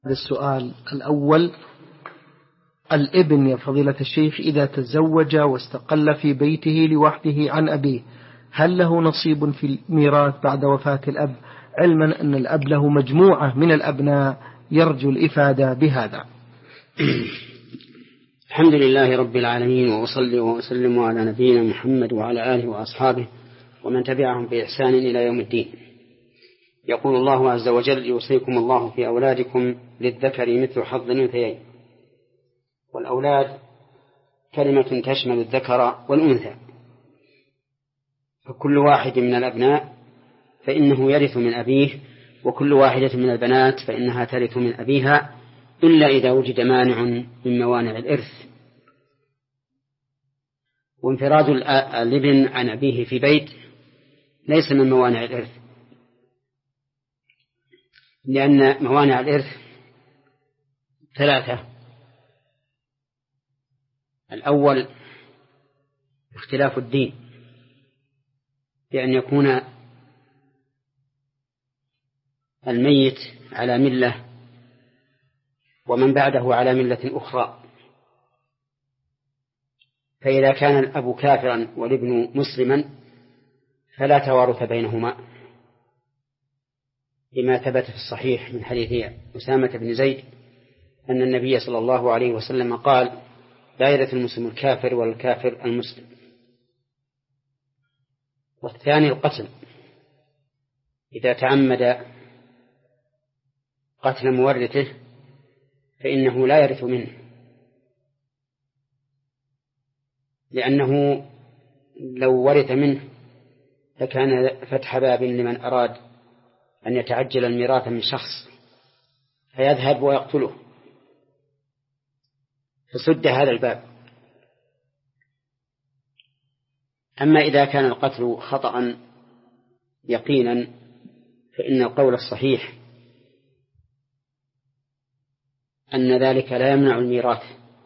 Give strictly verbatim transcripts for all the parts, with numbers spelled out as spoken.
السؤال الأول: الابن يا فضيلة الشيخ إذا تزوج واستقل في بيته لوحده عن أبيه هل له نصيب في الميراث بعد وفاة الأب، علما أن الأب له مجموعة من الأبناء؟ يرجو الإفادة بهذا. الحمد لله رب العالمين، وأصلي وأسلم على نبينا محمد وعلى آله وأصحابه ومن تبعهم بإحسان إلى يوم الدين. يقول الله عز وجل: يوصيكم الله في أولادكم للذكر مثل حظ الأنثيين. والأولاد كلمة تشمل الذكر والأنثى، فكل واحد من الأبناء فإنه يرث من أبيه، وكل واحدة من البنات فإنها ترث من أبيها، إلا إذا وجد مانع من موانع الإرث. وانفراد الابن عن أبيه في بيت ليس من موانع الإرث، لأن موانع الإرث ثلاثة: الأول اختلاف الدين، بأن يكون الميت على ملة ومن بعده على ملة أخرى، فإذا كان الأب كافرا والابن مسلما فلا توارث بينهما، لما ثبت في الصحيح من حديث أسامة بن زيد أن النبي صلى الله عليه وسلم قال: لا يرث المسلم الكافر والكافر المسلم. والثاني القتل، إذا تعمد قتل مورثه فإنه لا يرث منه، لأنه لو ورث منه لكان فتح باب لمن أراد أن يتعجل الميراث من شخص فيذهب ويقتله، فسد هذا الباب. أما إذا كان القتل خطأ يقينا فإن القول الصحيح أن ذلك لا يمنع الميراث،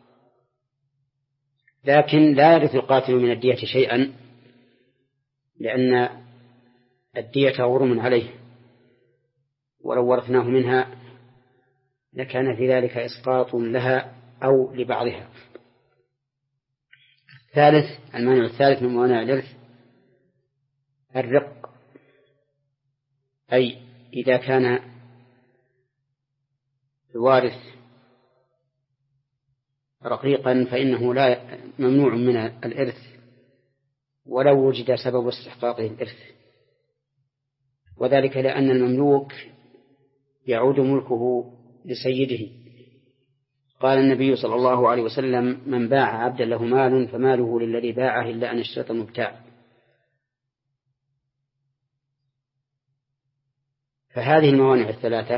لكن لا يرث القاتل من الدية شيئا، لأن الدية غرم عليه، ولو ورثناه منها لكان في ذلك إسقاط لها أو لبعضها. الثالث المانع الثالث من موانع الإرث الرق، أي إذا كان الوارث رقيقا فإنه لا ممنوع من الإرث ولو وجد سبب استحقاقه الإرث، وذلك لأن المملوك يعود ملكه لسيده. قال النبي صلى الله عليه وسلم: من باع عبدا له مال فماله للذي باعه إلا أن اشترط المبتاع. فهذه الموانع الثلاثة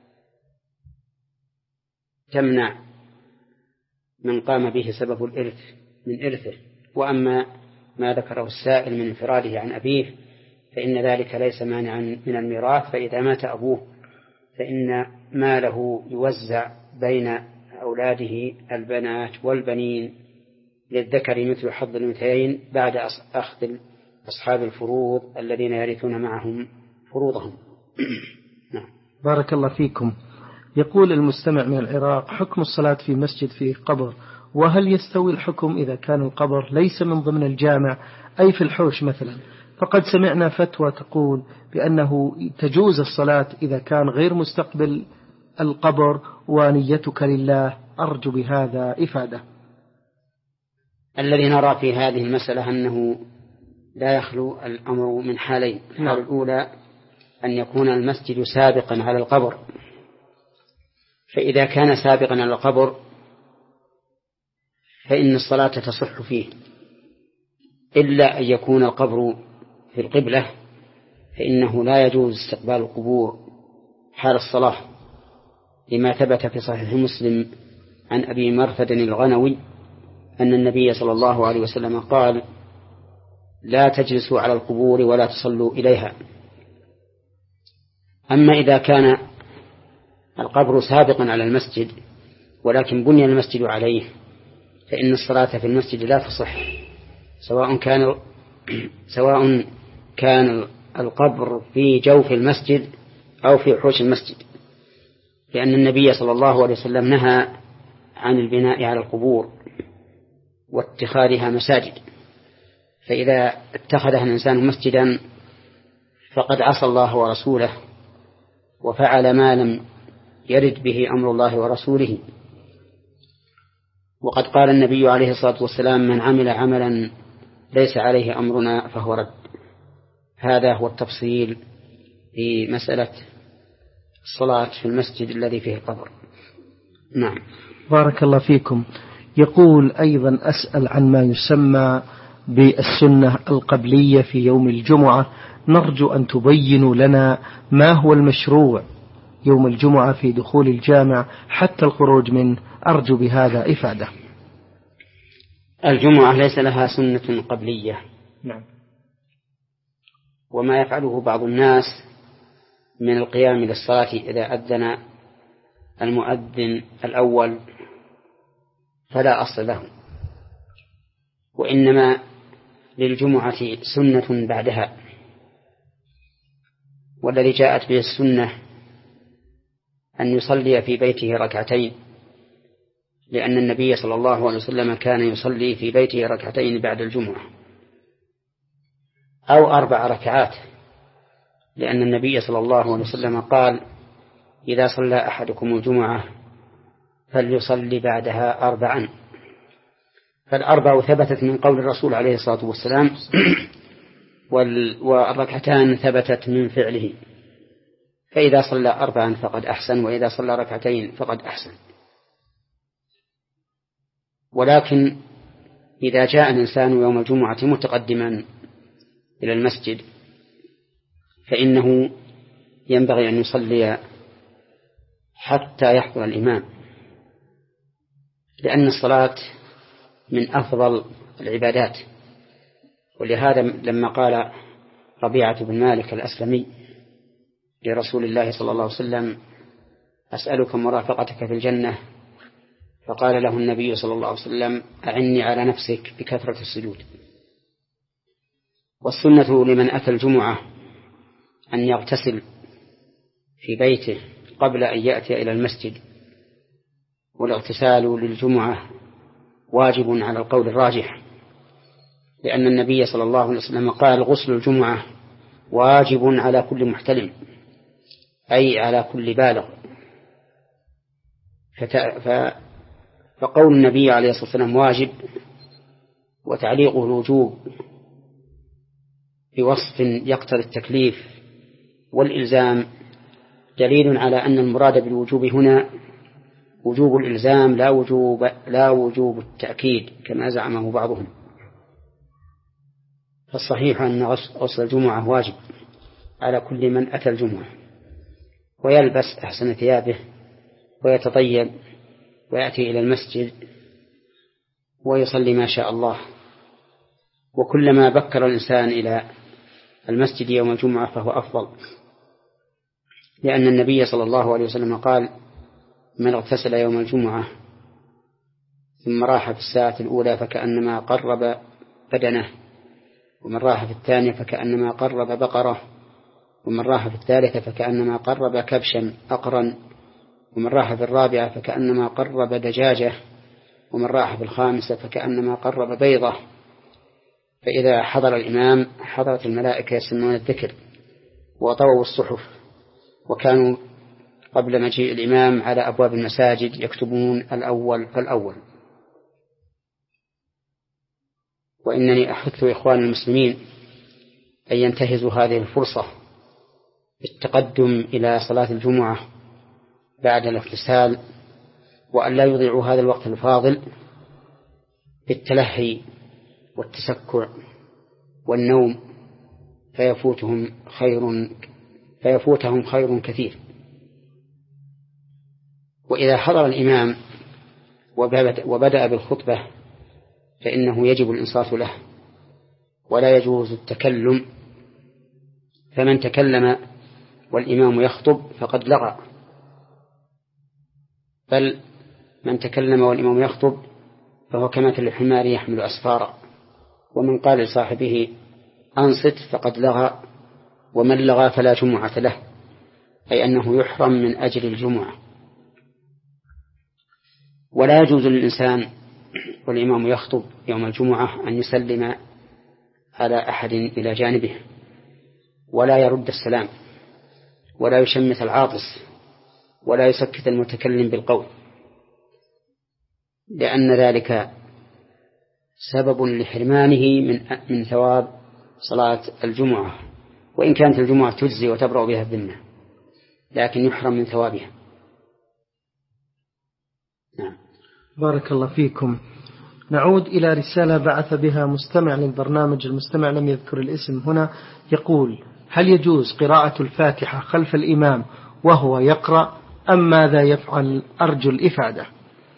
تمنع من قام به سبب الإرث من إرثه. وأما ما ذكره السائل من انفراده عن أبيه فإن ذلك ليس مانعا من الميراث، فإذا مات أبوه فإن ماله يوزع بين أولاده البنات والبنين للذكر مثل حظ الأنثيين بعد أخذ أصحاب الفروض الذين يرثون معهم فروضهم. نعم. بارك الله فيكم. يقول المستمع من العراق: حكم الصلاة في مسجد فيه قبر، وهل يستوي الحكم إذا كان القبر ليس من ضمن الجامع أي في الحوش مثلا؟ فقد سمعنا فتوى تقول بأنه تجوز الصلاة إذا كان غير مستقبل القبر ونيتك لله. أرجو بهذا إفادة. الذي نرى في هذه المسألة أنه لا يخلو الأمر من حالين. الحالة الأولى أن يكون المسجد سابقا على القبر، فإذا كان سابقا على القبر فإن الصلاة تصح فيه، إلا أن يكون القبر في القبلة فإنه لا يجوز استقبال القبور حال الصلاة، لما ثبت في صحيح مسلم عن أبي مرثد الغنوي أن النبي صلى الله عليه وسلم قال: لا تجلسوا على القبور ولا تصلوا إليها. أما إذا كان القبر سابقا على المسجد ولكن بني المسجد عليه فإن الصلاة في المسجد لا تصح، سواء كان سواء كان القبر في جوف المسجد أو في حوش المسجد، لأن النبي صلى الله عليه وسلم نهى عن البناء على القبور واتخاذها مساجد، فإذا اتخذها الإنسان مسجدا فقد عصى الله ورسوله وفعل ما لم يرد به أمر الله ورسوله. وقد قال النبي عليه الصلاة والسلام: من عمل عملا ليس عليه أمرنا فهو رد. هذا هو التفصيل في مسألة الصلاة في المسجد الذي فيه قبر. نعم. بارك الله فيكم. يقول أيضا: أسأل عن ما يسمى بالسنة القبلية في يوم الجمعة، نرجو أن تبينوا لنا ما هو المشروع يوم الجمعة في دخول الجامع حتى الخروج منه، أرجو بهذا إفادة. الجمعة ليس لها سنة قبلية. نعم. وما يفعله بعض الناس من القيام للصلاة إذا أذن المؤذن الأول فلا أصل له، وإنما للجمعة سنة بعدها، والذي جاءت به السنة أن يصلي في بيته ركعتين، لأن النبي صلى الله عليه وسلم كان يصلي في بيته ركعتين بعد الجمعة، أو أربع ركعات، لأن النبي صلى الله عليه وسلم قال: إذا صلى أحدكم الجمعة فليصلي بعدها أربعا. فالأربع ثبتت من قول الرسول عليه الصلاة والسلام، والركعتان ثبتت من فعله، فإذا صلى أربعا فقد أحسن، وإذا صلى ركعتين فقد أحسن. ولكن إذا جاء الإنسان يوم الجمعة متقدما إلى المسجد فإنه ينبغي أن يصلي حتى يحضر الإمام، لأن الصلاة من أفضل العبادات. ولهذا لما قال ربيعة بن مالك الأسلمي لرسول الله صلى الله عليه وسلم: أسألك مرافقتك في الجنة، فقال له النبي صلى الله عليه وسلم: أعني على نفسك بكثرة السجود. والسنة لمن أتى الجمعة أن يغتسل في بيته قبل أن يأتي إلى المسجد، والاغتسال للجمعة واجب على القول الراجح، لأن النبي صلى الله عليه وسلم قال: غسل الجمعة واجب على كل محتلم، أي على كل بالغ. فقول النبي عليه الصلاة والسلام واجب وتعليقه الوجوب بوصف يقتضي التكليف والإلزام دليل على أن المراد بالوجوب هنا وجوب الإلزام لا وجوب لا وجوب التأكيد كما زعمه بعضهم. فالصحيح أن غسل الجمعة واجب على كل من أتى الجمعة، ويلبس أحسن ثيابه ويتطيب ويأتي إلى المسجد ويصلي ما شاء الله. وكلما بكر الإنسان إلى المسجد يوم الجمعة فهو أفضل، لأن النبي صلى الله عليه وسلم قال: من اغتسل يوم الجمعة ثم راح في الساعة الأولى فكأنما قرب بدنه، ومن راح في الثانية فكأنما قرب بقرة، ومن راح في الثالثة فكأنما قرب كبشا أقرا، ومن راح في الرابعة فكأنما قرب دجاجة، ومن راح في الخامسة فكأنما قرب بيضة. فإذا حضر الإمام حضرت الملائكة يسمعون الذكر وطووا الصحف، وكانوا قبل مجيء الإمام على أبواب المساجد يكتبون الأول فالأول. وإنني أحث إخوان المسلمين أن ينتهزوا هذه الفرصة بالتقدم إلى صلاة الجمعة بعد الاغتسال، وأن لا يضيعوا هذا الوقت الفاضل بالتلهي والتسكع والنوم فيفوتهم خير فيفوتهم خير كثير. وإذا حضر الإمام وبدأ بالخطبة فإنه يجب الإنصات له ولا يجوز التكلم، فمن تكلم والإمام يخطب فقد لغى، بل من تكلم والإمام يخطب فهو كمثل الحمار يحمل أسفارا، ومن قال لصاحبه أنصت فقد لغى، ومن لغى فلا جمعة له، أي أنه يحرم من أجل الجمعة. ولا يجوز للإنسان والإمام يخطب يوم الجمعة أن يسلم على أحد إلى جانبه، ولا يرد السلام، ولا يشمت العاطس، ولا يسكت المتكلم بالقول، لأن ذلك سبب لحرمانه من من ثواب صلاة الجمعة، وإن كانت الجمعة تجزي وتبرأ بها الذمة، لكن يحرم من ثوابها. نعم. بارك الله فيكم. نعود إلى رسالة بعث بها مستمع للبرنامج، المستمع لم يذكر الاسم هنا، يقول: هل يجوز قراءة الفاتحة خلف الإمام وهو يقرأ، أم ماذا يفعل؟ أرجو الإفادة.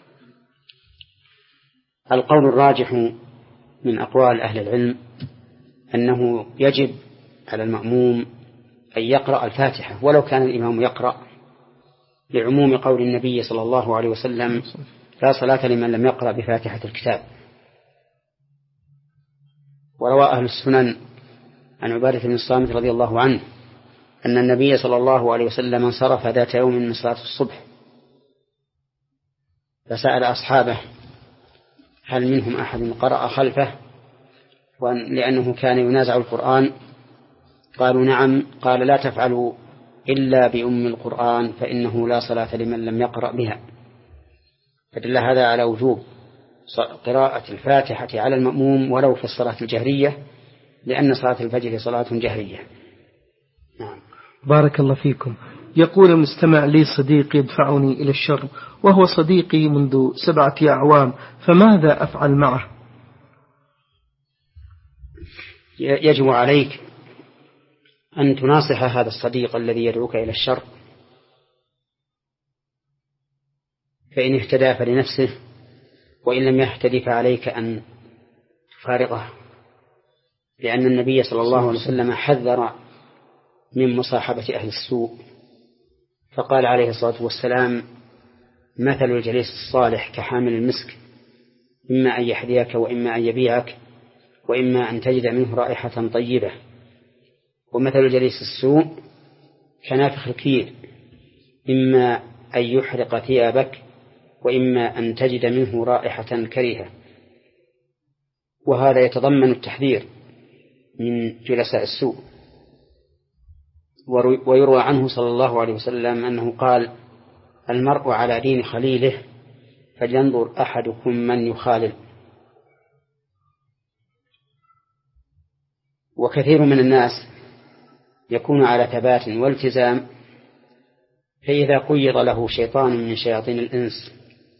القول الراجح من أقوال أهل العلم أنه يجب على المأموم أن يقرأ الفاتحة ولو كان الإمام يقرأ، لعموم قول النبي صلى الله عليه وسلم: لا صلاة لمن لم يقرأ بفاتحة الكتاب. وروى أهل السنن عن عبادة بن الصامت رضي الله عنه أن النبي صلى الله عليه وسلم انصرف ذات يوم من صلاة الصبح فسأل أصحابه هل منهم أحد قرأ خلفه، لأنه كان ينازع القرآن. قالوا نعم. قال: لا تفعلوا إلا بأم القرآن فإنه لا صلاة لمن لم يقرأ بها. فدل هذا على وجوب قراءة الفاتحة على المأموم ولو في الصلاة الجهرية، لأن صلاة الفجر صلاة جهرية. نعم. بارك الله فيكم. يقول المستمع: لي صديق يدفعني إلى الشر، وهو صديقي منذ سبعة أعوام، فماذا أفعل معه؟ يجب عليك أن تناصح هذا الصديق الذي يدعوك إلى الشر، فإن اهتدى فلنفسه، وإن لم يهتدي فعليك أن تفارقه، لأن النبي صلى الله عليه وسلم حذر من مصاحبة أهل السوء، فقال عليه الصلاة والسلام: مثل الجليس الصالح كحامل المسك، إما أن يحذيك وإما أن يبيعك وإما أن تجد منه رائحة طيبة، ومثل الجليس السوء كنافخ الكير، إما أن يحرق ثيابك وإما أن تجد منه رائحة كريهة. وهذا يتضمن التحذير من جلساء السوء. ويروى عنه صلى الله عليه وسلم أنه قال: المرء على دين خليله فلينظر أحدكم من يخالل. وكثير من الناس يكون على ثبات والتزام، فإذا قيض له شيطان من شياطين الإنس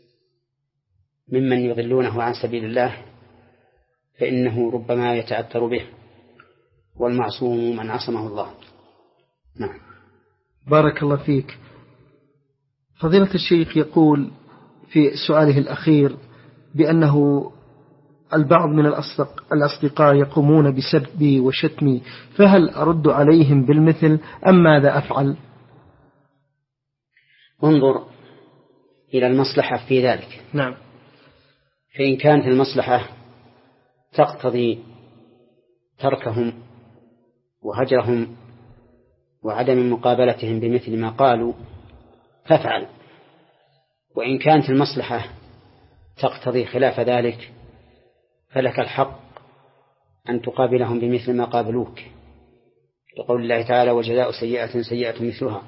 ممن يضلونه عن سبيل الله فإنه ربما يتأثر به، والمعصوم من عصمه الله. نعم. بارك الله فيك. فضيلة الشيخ يقول في سؤاله الأخير بأنه البعض من الأصدقاء يقومون بسبي وشتمي، فهل أرد عليهم بالمثل أم ماذا أفعل؟ انظر إلى المصلحة في ذلك. نعم. فإن كانت المصلحة تقتضي تركهم وهجرهم وعدم مقابلتهم بمثل ما قالوا فافعل، وإن كانت المصلحة تقتضي خلاف ذلك فلك الحق أن تقابلهم بمثل ما قابلوك، لقول الله تعالى: وجزاء سيئة سيئة مثلها،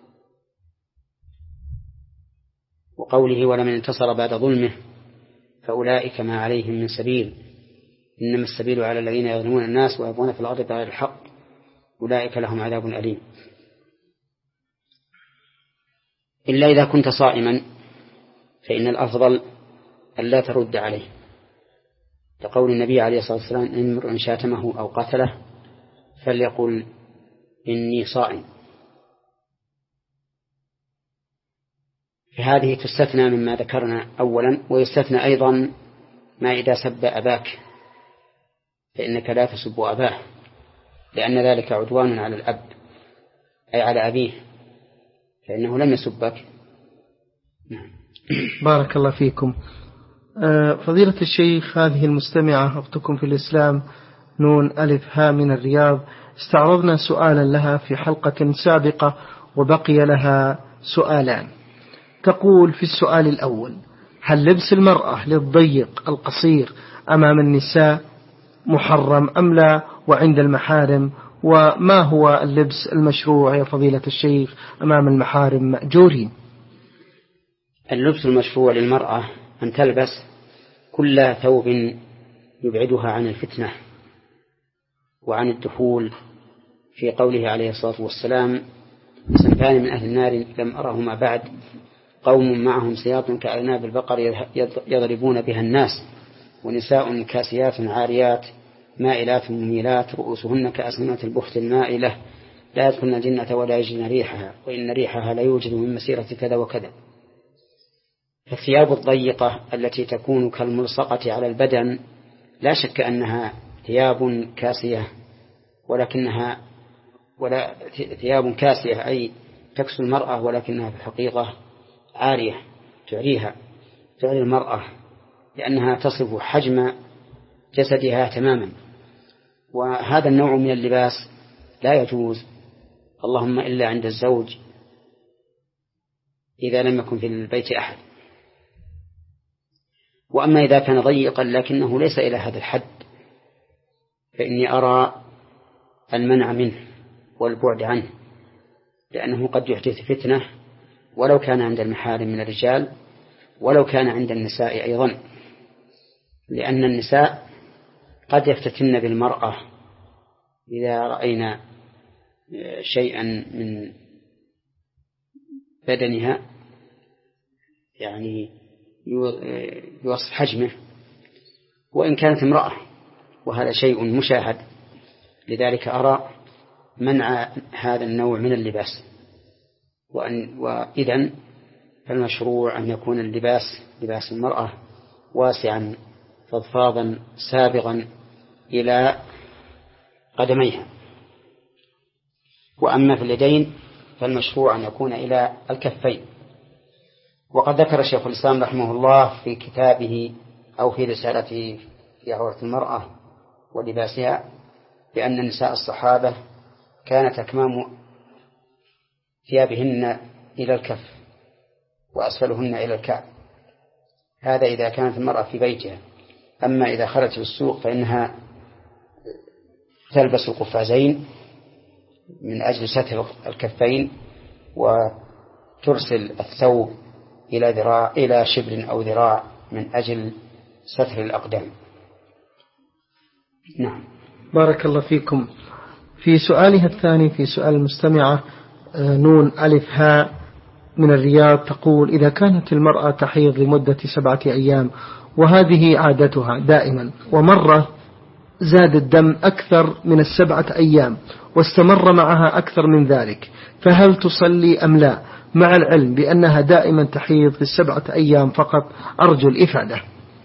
وقوله: ولمن انتصر بعد ظلمه فأولئك ما عليهم من سبيل إنما السبيل على الذين يظلمون الناس ويبغون في الأرض بغير الحق أولئك لهم عذاب أليم. إلا إذا كنت صائما فإن الأفضل ألا ترد عليه، لقول النبي عليه الصلاة والسلام: إن امرؤ شاتمه أو قتله فليقل إني صائم. فهذه تستثنى مما ذكرنا أولا، ويستثنى أيضا ما إذا سب أباك فإنك لا تسب أباه، لأن ذلك عدوان على الأب أي على أبيه، فإنه لم يسبك. بارك الله فيكم. فضيلة الشيخ، هذه المستمعة أختكم في الإسلام نون ألف ها من الرياض استعرضنا سؤالا لها في حلقة سابقة وبقي لها سؤالان. تقول في السؤال الأول: هل لبس المرأة للضيق القصير أمام النساء محرم أم لا وعند المحارم؟ وما هو اللبس المشروع يا فضيلة الشيخ أمام المحارم مأجورين؟ اللبس المشروع للمرأة أن تلبس كل ثوب يبعدها عن الفتنة وعن الدخول، في قوله عليه الصلاة والسلام: صنفان من أهل النار لم أرهما بعد، قوم معهم سياط كأعناب البقر يضربون بها الناس، ونساء كاسيات عاريات مائلات مميلات رؤوسهن كأسنمة البخت المائلة لا يدخلن الجنة ولا يجدن ريحها وإن ريحها لا يوجد من مسيرة كذا وكذا. فالثياب الضيقة التي تكون كالملصقة على البدن لا شك أنها ثياب كاسية، ولكنها ولا ثياب كاسية أي تكسو المرأة، ولكنها في الحقيقة عارية تعريها تعري المرأة، لأنها تصف حجم جسدها تماما. وهذا النوع من اللباس لا يجوز اللهم إلا عند الزوج إذا لم يكن في البيت أحد. وأما إذا كان ضيقا لكنه ليس إلى هذا الحد فإني أرى المنع منه والبعد عنه، لأنه قد يحدث فتنة ولو كان عند المحارم من الرجال ولو كان عند النساء أيضا، لأن النساء قد يفتتن بالمرأة إذا رأينا شيئا من بدنها يعني يوصف حجمه وإن كانت امرأة، وهذا شيء مشاهد. لذلك أرى منع هذا النوع من اللباس. وأن وإذن فالمشروع أن يكون اللباس لباس المرأة واسعا فضفاضا سابغا إلى قدميها. وأما في اليدين فالمشروع أن يكون إلى الكفين. وقد ذكر الشيخ الإسلام رحمه الله في كتابه أو في رسالته في عورة المرأة ولباسها بأن نساء الصحابة كانت أكمام ثيابهن إلى الكف وأسفلهن إلى الكعب. هذا إذا كانت المرأة في بيتها. أما إذا خرجت للسوق فإنها تلبس القفازين من أجل ستر الكفين وترسل الثوب إلى ذراع إلى شبر أو ذراع من أجل ستر الأقدام. نعم. بارك الله فيكم. في سؤالها الثاني في سؤال المستمعة نون ألف هاء من الرياض تقول: إذا كانت المرأة تحيض لمدة سبعة أيام وهذه عادتها دائما ومرة زاد الدم أكثر من السبعة أيام واستمر معها أكثر من ذلك، فهل تصلي أم لا، مع العلم بأنها دائما تحيض في السبعة أيام فقط؟ أرجو الإفادة.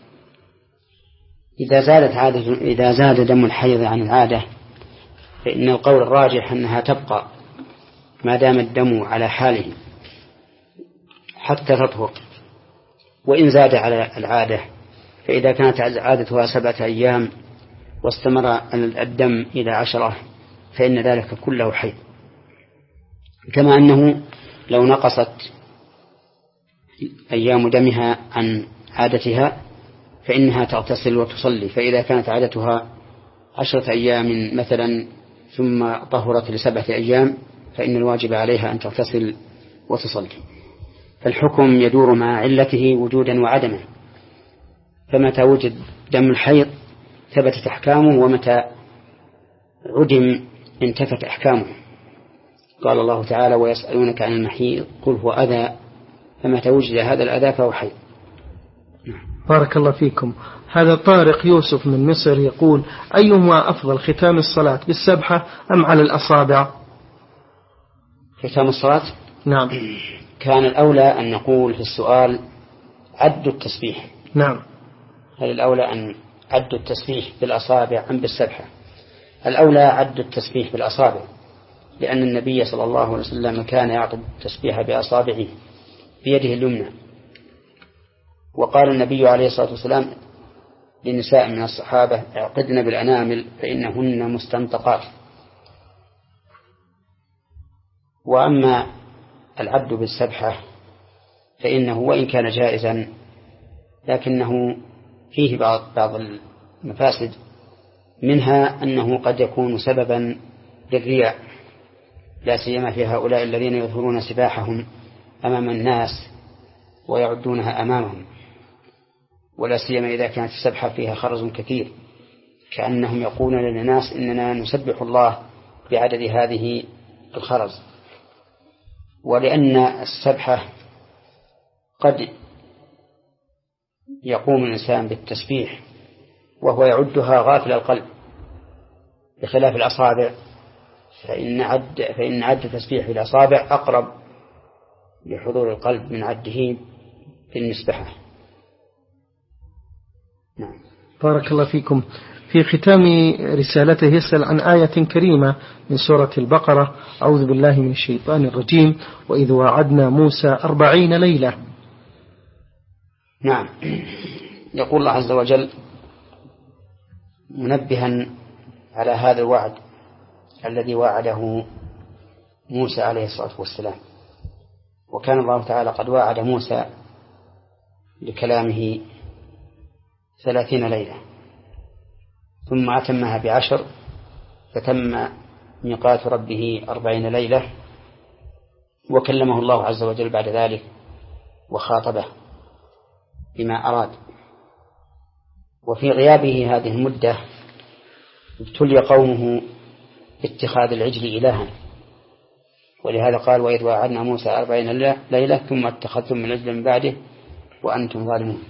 إذا زادت عادة إذا زاد دم الحيض عن العادة فإن القول الراجح أنها تبقى ما دام الدم على حاله حتى تطهر. وإن زاد على العادة فإذا كانت عادتها سبعة أيام واستمر الدم إلى عشرة فإن ذلك كله حيض. كما أنه لو نقصت أيام دمها عن عادتها فإنها تغتسل وتصلي. فإذا كانت عادتها عشرة أيام مثلا ثم طهرت لسبعة أيام فإن الواجب عليها أن تغتسل وتصلي. فالحكم يدور مع علته وجودا وعدما، فمتى وجد دم الحيض ثبتت أحكامه ومتى عدم انتفت أحكامه. قال الله تعالى: ويسألونك عن المحيض قل هو أذى فمتى وجد هذا الأذى فهو حيض. بارك الله فيكم. هذا طارق يوسف من مصر يقول: أيهما أفضل، ختام الصلاة بالسبحة أم على الأصابع؟ ختام الصلاة نعم. كان الأولى أن نقول في السؤال عد التسبيح. نعم. هل الأولى أن عد التسبيح بالأصابع أم بالسبحة؟ الأولى عد التسبيح بالأصابع، لأن النبي صلى الله عليه وسلم كان يعقد التسبيح بأصابعه بيده اليمنى. وقال النبي عليه الصلاة والسلام لنساء من الصحابة: اعقدن بالأنامل فإنهن مستنطقات. وأما العد بالسبحة فإنه وإن كان جائزا لكنه فيه بعض بعض المفاسد، منها أنه قد يكون سببا للرياء، لا سيما في هؤلاء الذين يظهرون سباحهم أمام الناس ويعدونها أمامهم، ولا سيما إذا كانت السبحة فيها خرز كثير، كأنهم يقولون للناس إننا نسبح الله بعدد هذه الخرز. ولأن السبحة قد يقوم الإنسان بالتسبيح وهو يعدها غافل القلب، بخلاف الأصابع، فإن عد فإن عد تسبيح الأصابع أقرب لحضور القلب من عده بالنسبة. نعم. بارك الله فيكم. في ختام رسالته يسأل عن آية كريمة من سورة البقرة: أعوذ بالله من الشيطان الرجيم، وإذ وعدنا موسى أربعين ليلة. نعم. يقول الله عز وجل منبها على هذا الوعد الذي وعده موسى عليه الصلاة والسلام. وكان الله تعالى قد وعد موسى لكلامه ثلاثين ليلة، ثم أتمها بعشر، فتم ميقات ربه أربعين ليلة، وكلمه الله عز وجل بعد ذلك وخاطبه بما أراد. وفي غيابه هذه المدة ابتلي قومه باتخاذ العجل إلها، ولهذا قال: وإذ وعدنا موسى أربعين ليلة ثم اتخذتم من العجل من بعده وأنتم ظالمون.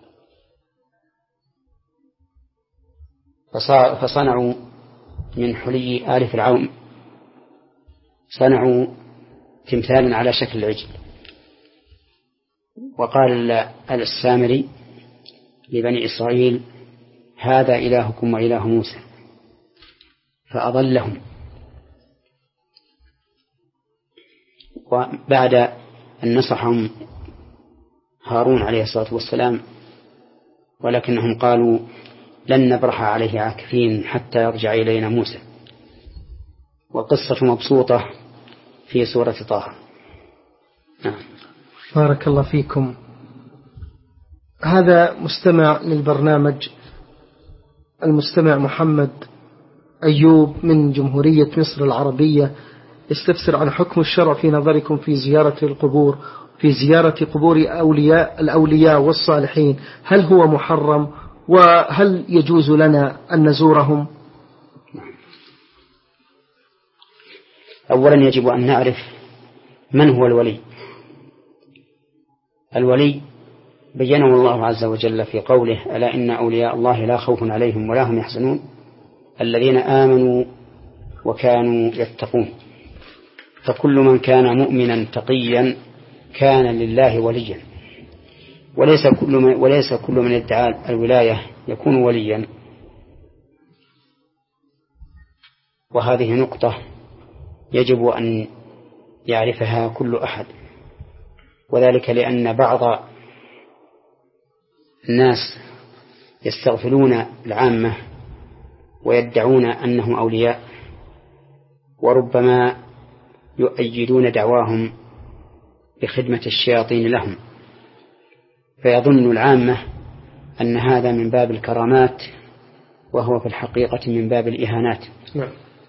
فصنعوا من حلي آل فرعون، صنعوا تمثالا على شكل العجل. وقال السامري لبني إسرائيل: هذا إلهكم وإله موسى، فأضلهم. وبعد أن نصحهم هارون عليه الصلاة والسلام، ولكنهم قالوا: لن نبرح عليه عاكفين حتى يرجع إلينا موسى. والقصة مبسوطة في سورة طه. نعم. بارك الله فيكم. هذا مستمع للبرنامج، المستمع محمد أيوب من جمهورية مصر العربية، يستفسر عن حكم الشرع في نظركم في زيارة القبور، في زيارة قبور أولياء الأولياء والصالحين، هل هو محرم؟ وهل يجوز لنا أن نزورهم؟ أولا يجب أن نعرف من هو الولي. الولي بينه الله عز وجل في قوله: ألا إن أولياء الله لا خوف عليهم ولا هم يحزنون الذين آمنوا وكانوا يتقون. فكل من كان مؤمنا تقيا كان لله وليا، وليس كل من, وليس كل من ادعى الولاية يكون وليا. وهذه نقطة يجب أن يعرفها كل أحد، وذلك لأن بعض الناس يستغفلون العامة ويدعون أنهم أولياء، وربما يؤيدون دعواهم بخدمة الشياطين لهم، فيظن العامة أن هذا من باب الكرامات، وهو في الحقيقة من باب الإهانات. نعم.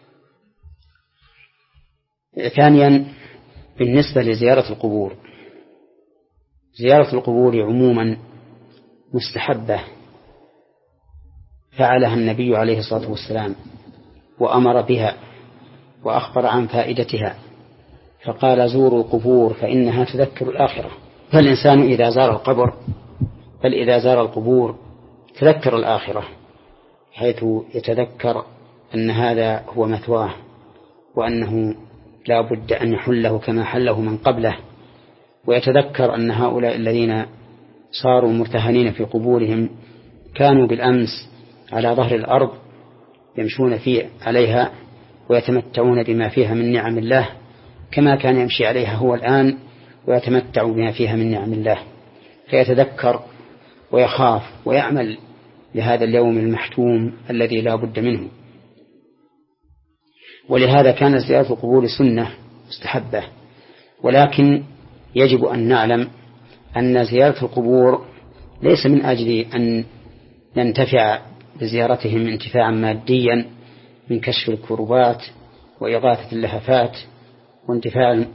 ثانيا، بالنسبة لزيارة القبور، زيارة القبور عموما مستحبة، فعلها النبي عليه الصلاة والسلام وأمر بها وأخبر عن فائدتها، فقال: زوروا القبور فإنها تذكر الآخرة. فالإنسان إذا زار القبر بل إذا زار القبور تذكر الآخرة، حيث يتذكر أن هذا هو مثواه، وأنه لا بد أن يحله كما حله من قبله، ويتذكر أن هؤلاء الذين صاروا مرتهنين في قبورهم كانوا بالأمس على ظهر الأرض يمشون فيه عليها ويتمتعون بما فيها من نعم الله، كما كان يمشي عليها هو الآن ويتمتع بما فيها من نعم الله، فيتذكر ويخاف ويعمل لهذا اليوم المحتوم الذي لا بد منه. ولهذا كانت زيارة القبور سنة مستحبة، ولكن يجب أن نعلم أن زيارة القبور ليس من أجل أن ننتفع بزيارتهم انتفاعا ماديا من كشف الكربات وإغاثة اللهفات وانتفاع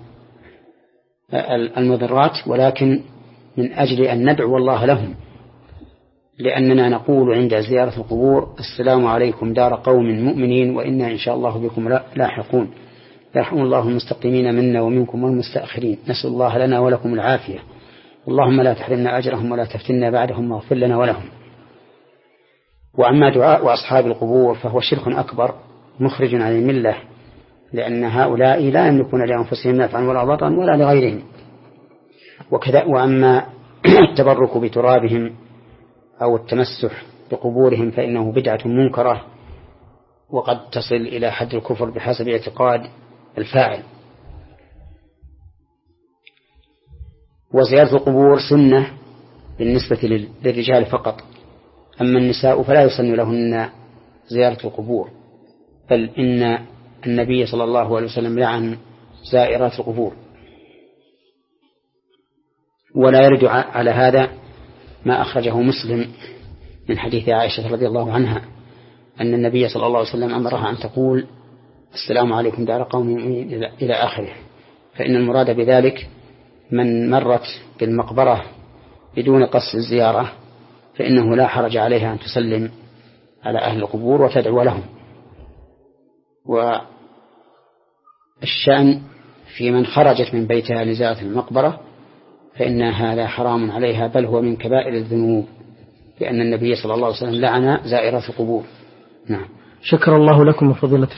المضرات، ولكن من أجل أن ندعو الله لهم، لأننا نقول عند زيارة القبور: السلام عليكم دار قوم مؤمنين وإنا إن شاء الله بكم لاحقون، يرحم الله المستقيمين منا ومنكم والمستأخرين، نسأل الله لنا ولكم العافية، اللهم لا تحرمنا أجرهم ولا تفتنا بعدهم واغفر لنا ولهم. وأما دعاء أصحاب القبور فهو شرك أكبر مخرج عن الملة، لأن هؤلاء لا يملكون لأنفسهم نفعا ولا ضرا ولا لغيرهم. وكذا وأما التبرك بترابهم أو التمسح بقبورهم فإنه بدعة منكرة وقد تصل إلى حد الكفر بحسب اعتقاد الفاعل. وزيارة القبور سنة بالنسبة للرجال فقط، أما النساء فلا يسن لهن زيارة القبور، بل إن النبي صلى الله عليه وسلم لعن زائرات القبور. ولا يرد على هذا ما أخرجه مسلم من حديث عائشة رضي الله عنها أن النبي صلى الله عليه وسلم أمرها أن تقول: السلام عليكم دار قوم مؤمنين إلى آخره، فإن المراد بذلك من مرت بالمقبرة بدون قصد الزيارة فإنه لا حرج عليها أن تسلم على أهل القبور وتدعو لهم. والشأن في من خرجت من بيتها لزيارة المقبرة فإن هذا حرام عليها، بل هو من كبائر الذنوب، لأن النبي صلى الله عليه وسلم لعن زائرات القبور. نعم. شكر الله لكم وفضيلة